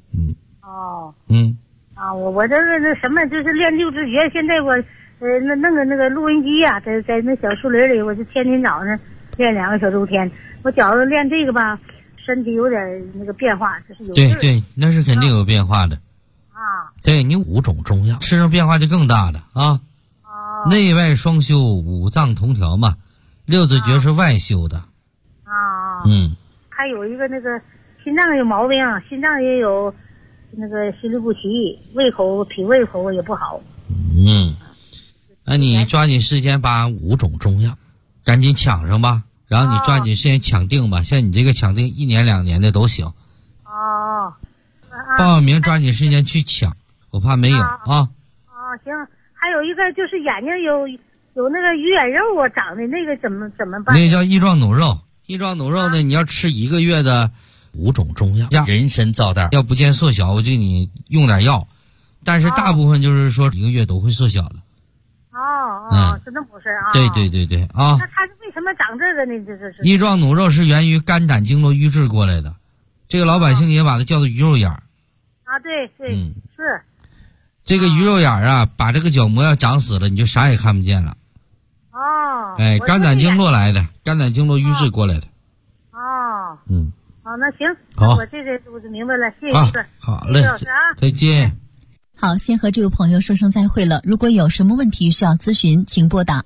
Speaker 7: 我这个那什么，就是练六字诀。现在我那个录音机呀，在那小树林里，我就天天早上练2个小周天。我觉着练这个吧，身体有点那个变化，就是有
Speaker 3: 对，那是肯定有变化的对，你5种中药吃上变化就更大的内外双修，5脏同调嘛。六字诀是外修的
Speaker 7: 还有一个那个心脏有毛病，心脏也有那个心律不齐，胃口脾胃口也不好。
Speaker 3: 那你抓紧时间把5种中药赶紧抢上吧，然后你抓紧时间抢定吧。像你这个抢定1年2年的都行。报名抓紧时间去抢，我怕没有
Speaker 7: 行。还有一个就是眼睛有那个鱼眼肉长的那个怎么办？
Speaker 3: 那个叫翼状弩肉。翼状弩肉呢，你要吃1个月的5种中药加人参皂袋，要不见缩小，我就你用点药，但是大部分就是说1个月都会缩小的。
Speaker 7: 真的不是
Speaker 3: 对
Speaker 7: 那它为什么长这个呢？这是
Speaker 3: 翼状弩肉是源于肝胆经络瘀滞过来的，这个老百姓也把它叫做鱼肉眼儿。
Speaker 7: 对，是
Speaker 3: 这个鱼肉眼儿把这个角膜要长死了，你就啥也看不见了。肝胆经络来的，肝胆经络瘀滞过来的。
Speaker 7: 那行，我这个我就明白了，谢谢你。
Speaker 3: 好嘞，
Speaker 7: 老师
Speaker 3: 再见。
Speaker 4: 好，先和这位朋友说声再会了。如果有什么问题需要咨询，请拨打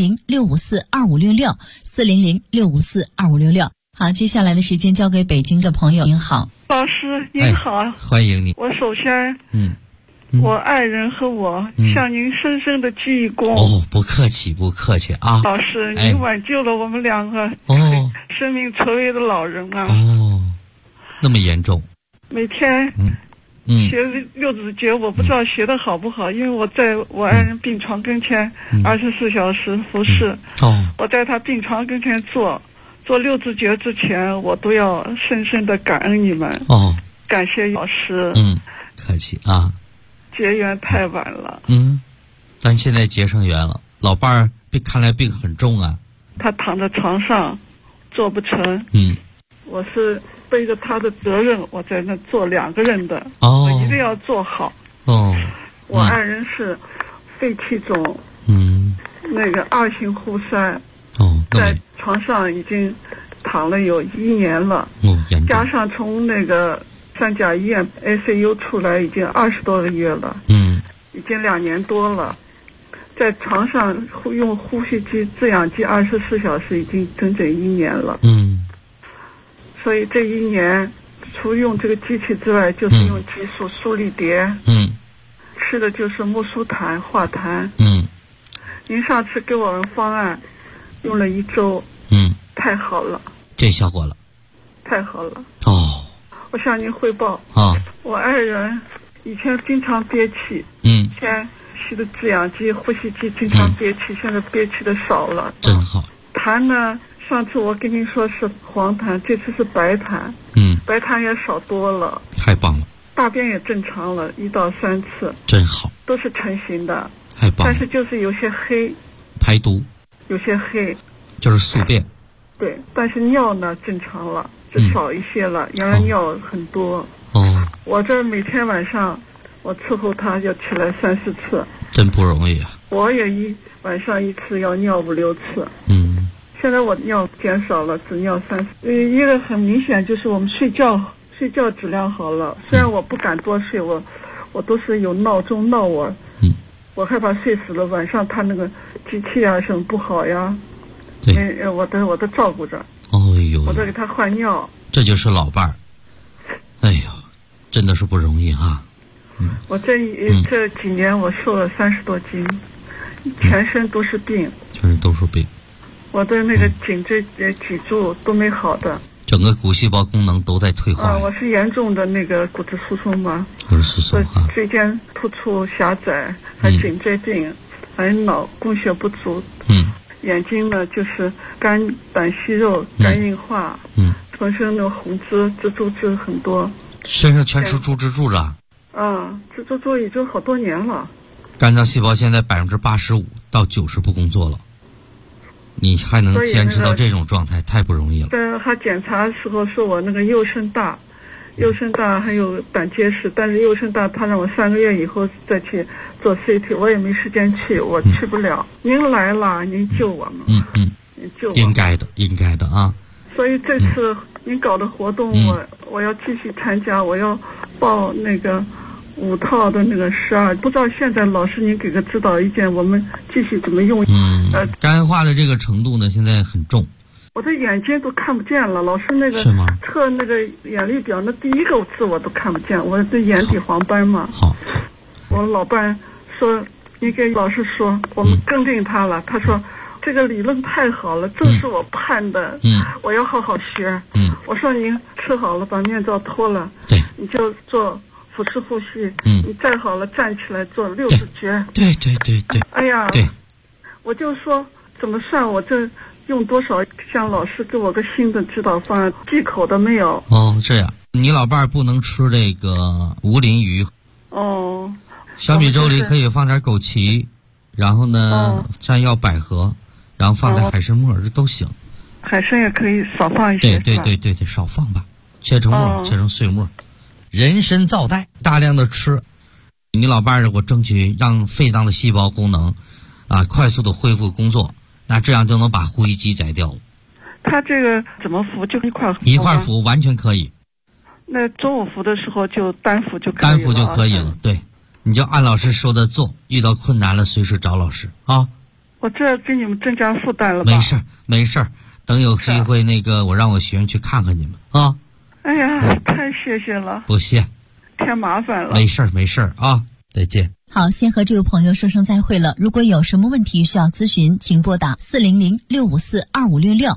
Speaker 4: 400-654-2566 400-654-2566。好，接下来的时间交给北京的朋友。您好，
Speaker 8: 老师您好，
Speaker 3: 欢迎你。
Speaker 8: 我首先我爱人和我向您深深的鞠一躬。
Speaker 3: 不客气
Speaker 8: 老师，您挽救了我们2个生命垂危的老人
Speaker 3: 那么严重。
Speaker 8: 每天学六字诀，我不知道学的好不好，因为我在我爱人病床跟前24小时服侍。我在他病床跟前做六字诀之前，我都要深深的感恩你们。感谢老师。
Speaker 3: 客气
Speaker 8: 结缘太晚了。
Speaker 3: 咱现在结上缘了。老伴儿看来病很重啊。
Speaker 8: 他躺在床上做不成。我是背着他的责任，我在那做2个人的。我一定要做好。我爱人是肺气肿。那个2型忽塞。在床上已经躺了有1年了。加上从那个三甲医院 ICU 出来已经20多个月了。已经2年多了，在床上用呼吸机制氧机24小时已经整整1年了。所以这1年除用这个机器之外，就是用激素舒力蝶。吃的就是木苏檀、化痰。您上次给我们方案用了1周。太好了，
Speaker 3: 这效果了，
Speaker 8: 太好了。我向您汇报我爱人以前经常憋气。以前吸的制氧机、呼吸机经常憋气，现在憋气的少了。
Speaker 3: 真好。
Speaker 8: 痰呢，上次我跟您说是黄痰，这次是白痰。白痰也少多了。
Speaker 3: 太棒了。
Speaker 8: 大便也正常了1到3次。
Speaker 3: 真好。
Speaker 8: 都是成型的。
Speaker 3: 太棒了。
Speaker 8: 但是就是有些黑。
Speaker 3: 排毒。
Speaker 8: 有些黑。
Speaker 3: 就是宿便。
Speaker 8: 对，但是尿呢正常了，就少一些了。原来尿很多。我这每天晚上我伺候他要起来3、4次。
Speaker 3: 真不容易啊。
Speaker 8: 我也晚上1次要尿5、6次。现在我尿减少了，只尿3次。一个很明显就是我们睡觉质量好了。虽然我不敢多睡，我都是有闹钟闹我。我害怕睡死了，晚上他那个机器什么不好呀。我都照顾着。我在给他换尿。
Speaker 3: 这就是老伴儿。真的是不容易
Speaker 8: 我这几年我瘦了30多斤，全身都是病。我的那个颈椎、脊柱都没好的。
Speaker 3: 整个骨细胞功能都在退化。
Speaker 8: 我是严重的那个骨质疏松嘛。椎间突出狭窄，还颈椎病，还脑供血不足。眼睛呢就是肝胆息肉、肝硬化。浑身的红蜘蛛痣很多。
Speaker 3: 身上全出猪蜘蛛了。
Speaker 8: 蜘蛛已经好多年了。
Speaker 3: 肝脏细胞现在85% 到90不工作了，你还能坚持到这种状态，太不容易了。
Speaker 8: 但他检查的时候说我那个右肾大还有胆结石，但是右肾大他让我3个月以后再去做 CT， 我也没时间去，我去不了。您来了，您救我们。您救我。应
Speaker 3: 该的啊。
Speaker 8: 所以这次您搞的活动，我要继续参加，我要报那个5套的那个12，不知道现在老师您给个指导意见，我们继续怎么用？
Speaker 3: 肝化的这个程度呢，现在很重。
Speaker 8: 我的眼睛都看不见了，老师那个测那个眼力表，那第1个字我都看不见，我的眼底黄斑嘛。好，我老伴说，你给老师说，我们跟定他了。他说这个理论太好了，正是我盼的。我要好好学。我说您吃好了，把面罩脱了，你就做腹式呼吸。你再好了，站起来做60觉。
Speaker 3: 对。
Speaker 8: 哎呀，我就说怎么算我这用多少？向老师给我个新的指导方案，忌口的没有？
Speaker 3: 这样，你老伴儿不能吃这个无鳞鱼。小米粥里可以放点枸杞，然后呢山药、百合，然后放点海参末，这都行。
Speaker 8: 海参也可以少放一些。
Speaker 3: 对，少放吧，切成末，切成碎末。人参皂苷大量的吃，你老伴儿我争取让肺脏的细胞功能快速的恢复工作，那这样就能把呼吸机摘掉了。
Speaker 8: 他这个怎么服？就
Speaker 3: 一块服完全可以。
Speaker 8: 那中午服的时候就单服就可以了。
Speaker 3: 单服就可以了，对，你就按老师说的做，遇到困难了随时找老师啊。
Speaker 8: 我这给你们增加负担了吧？
Speaker 3: 没事儿，等有机会我让我学员去看看你们啊。
Speaker 8: 哎呀，太谢谢了。
Speaker 3: 不谢，
Speaker 8: 添麻烦了。
Speaker 3: 没事儿啊，再见。
Speaker 4: 好，先和这位朋友说声再会了。如果有什么问题需要咨询，请拨打400-654-2566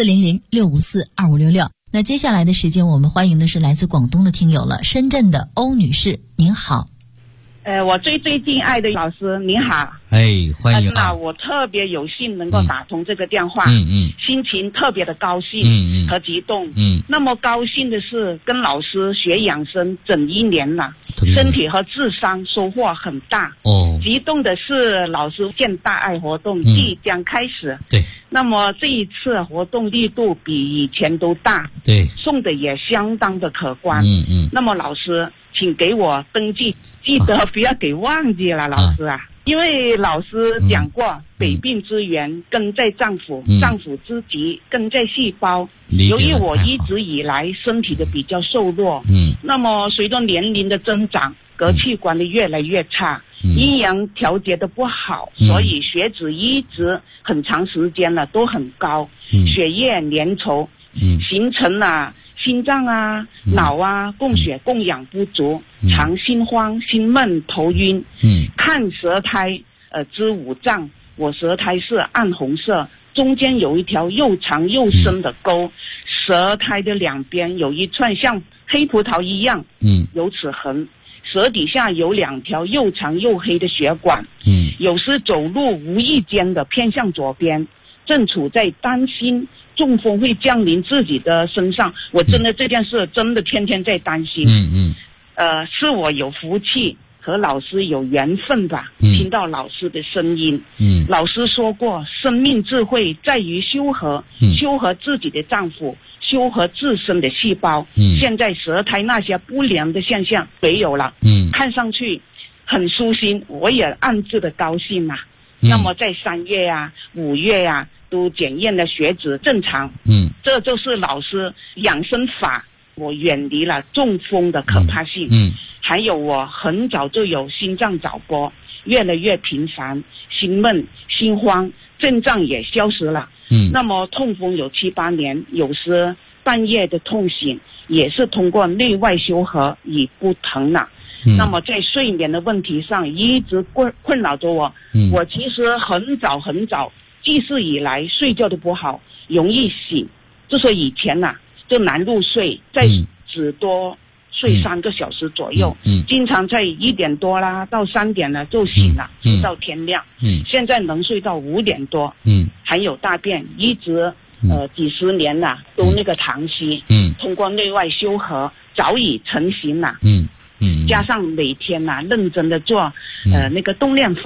Speaker 4: 400-654-2566。那接下来的时间，我们欢迎的是来自广东的听友了，深圳的欧女士，您好。
Speaker 9: 我最敬爱的老师您好。
Speaker 3: 欢迎
Speaker 9: 那我特别有幸能够打通这个电话，心情特别的高兴和激动。那么高兴的是跟老师学养生整1年了，身体和智商收获很大。激动的是老师建大爱活动即将开始。
Speaker 3: 对。
Speaker 9: 那么这一次活动力度比以前都大，
Speaker 3: 对，
Speaker 9: 送的也相当的可观。那么老师请给我登记，记得不要给忘记了，老师啊。因为老师讲过，百病之源根在脏腑，脏腑之疾根在细胞。由于我一直以来身体的比较瘦弱，那么随着年龄的增长，各器官的越来越差，阴阳调节的不好，所以血脂一直很长时间了都很高，血液粘稠，形成了心脏脑供血供氧不足，常心慌、心闷、头晕。看舌苔之五脏，我舌苔是暗红色，中间有一条又长又深的沟，舌苔的两边有一串像黑葡萄一样有齿痕，舌底下有2条又长又黑的血管。有时走路无意间的偏向左边，正处在担心中风会降临自己的身上。我真的这件事真的天天在担心。是我有福气和老师有缘分吧，听到老师的声音。老师说过，生命智慧在于修和，修和自己的脏腑，修和自身的细胞。现在舌苔那些不良的现象没有了，看上去很舒心，我也暗自的高兴啊。那么在3月5月都检验了血脂正常。这就是老师养生法，我远离了中风的可怕性。还有我很早就有心脏早搏，越来越频繁，心闷心慌，症状也消失了。那么痛风有7、8年，有时半夜的痛醒也是通过内外修和已不疼了。那么在睡眠的问题上一直困扰着我。我其实很早记事以来睡觉都不好，容易醒，就是以前就难入睡，再只多睡3个小时左右。经常在1点多啦到3点了就醒了，直到天亮。现在能睡到5点多。还有大便一直几十年了都那个溏稀。通过内外修和早已成型了。加上每天认真的做那个动练法，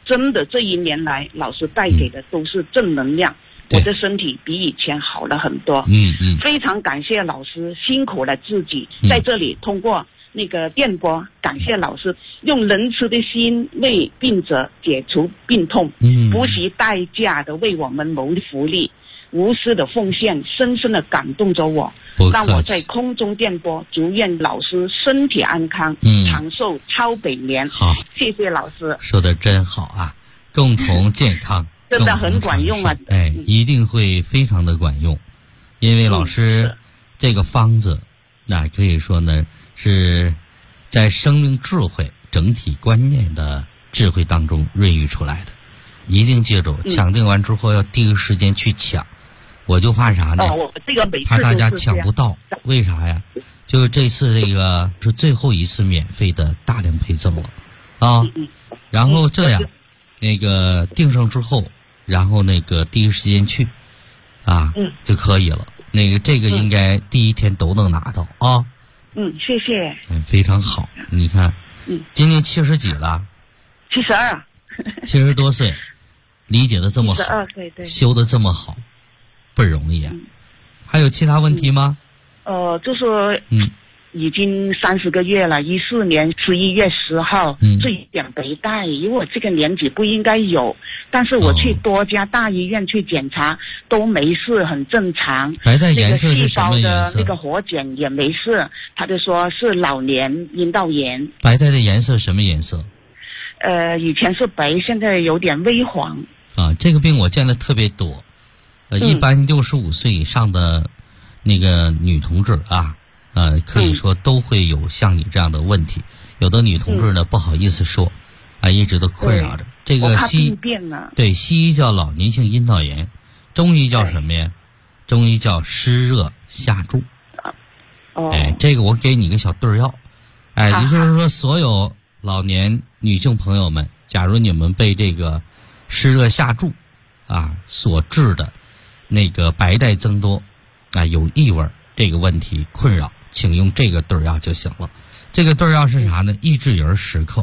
Speaker 9: 真的这1年来老师带给的都是正能量，我的身体比以前好了很多。非常感谢老师辛苦了自己，在这里通过那个电波感谢老师用仁慈的心为病者解除病痛，不惜代价的为我们谋福利，无私的奉献深深的感动着我，让我在空中电波祝愿老师身体安康，长寿超百年。
Speaker 3: 好，
Speaker 9: 谢谢老师，
Speaker 3: 说的真好啊，共同健康
Speaker 9: 真的很管用啊，
Speaker 3: 一定会非常的管用，因为老师这个方子那可以说呢是在生命智慧整体观念的智慧当中孕育出来的，一定记住，抢定完之后要第一个时间去抢。我就怕啥呢？怕大家抢不到。为啥呀？就这次这个是最后一次免费的大量配赠了啊。然后这样，那个订上之后，然后那个第一时间去啊就可以了。那个这个应该第一天都能拿到啊。
Speaker 9: 谢谢。
Speaker 3: 非常好。你看，今年70几了
Speaker 9: ？72。
Speaker 3: 70多岁，理解的这么好，72岁，对，修的这么好。不容易啊，还有其他问题吗？
Speaker 9: 就说已经30个月了，14年11月10号这一点白带，因为我这个年纪不应该有，但是我去多家大医院去检查都没事，很正常。
Speaker 3: 白带颜色是什么颜色？
Speaker 9: 细胞的那个活检也没事，他就说是老年阴道炎。
Speaker 3: 白带的颜色什么颜色？
Speaker 9: 以前是白，现在有点微黄。
Speaker 3: 啊，这个病我见的特别多。一般65岁以上的那个女同志啊，可以说都会有像你这样的问题。有的女同志呢不好意思说，一直都困扰着。这个西医叫老年性阴道炎，中医叫什么呀？中医叫湿热下注。这个我给你个小对药。也就是说，所有老年女性朋友们，假如你们被这个湿热下注所致的那个白带增多有异味这个问题困扰，请用这个对药就行了。这个对药是啥呢？益智仁10克。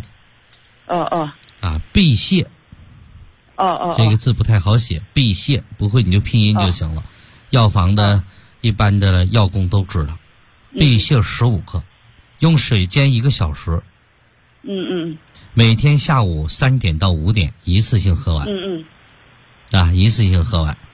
Speaker 3: 碧泻。这个字不太好写，碧泻不会你就拼音就行了。药房的一般的药工都知道。碧泻15克，用水煎1个小时。每天下午3点到5点一次性喝完。一次性喝完。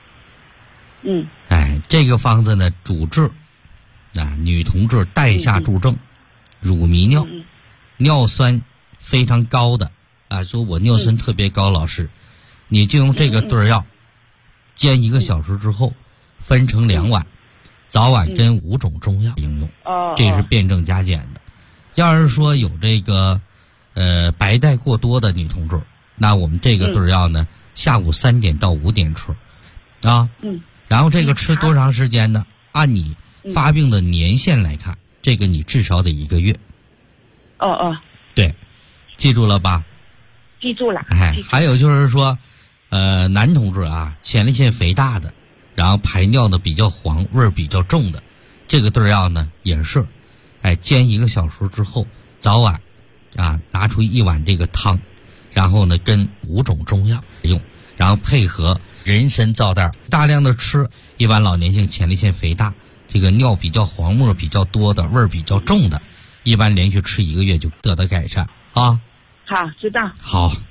Speaker 3: 这个方子呢，主治女同志带下注症、乳糜尿、尿酸非常高的说我尿酸特别高，老师，你就用这个对药，煎1个小时之后，分成2碗，早晚跟5种中药应用。这是辩证加减的。要是说有这个白带过多的女同志，那我们这个对药呢，下午3点到5点吃然后这个吃多长时间呢？按你发病的年限来看，这个你至少得1个月。对，记住了吧？
Speaker 9: 记住了。
Speaker 3: 还有就是说，男同志前列腺肥大的，然后排尿的比较黄，味儿比较重的，这个对药呢也是，煎1个小时之后，早晚拿出1碗这个汤，然后呢跟5种中药用，然后配合人参皂袋大量的吃，一般老年性前列腺肥大，这个尿比较黄沫比较多的，味儿比较重的，一般连续吃1个月就得到改善。好，
Speaker 9: 知道。
Speaker 3: 好。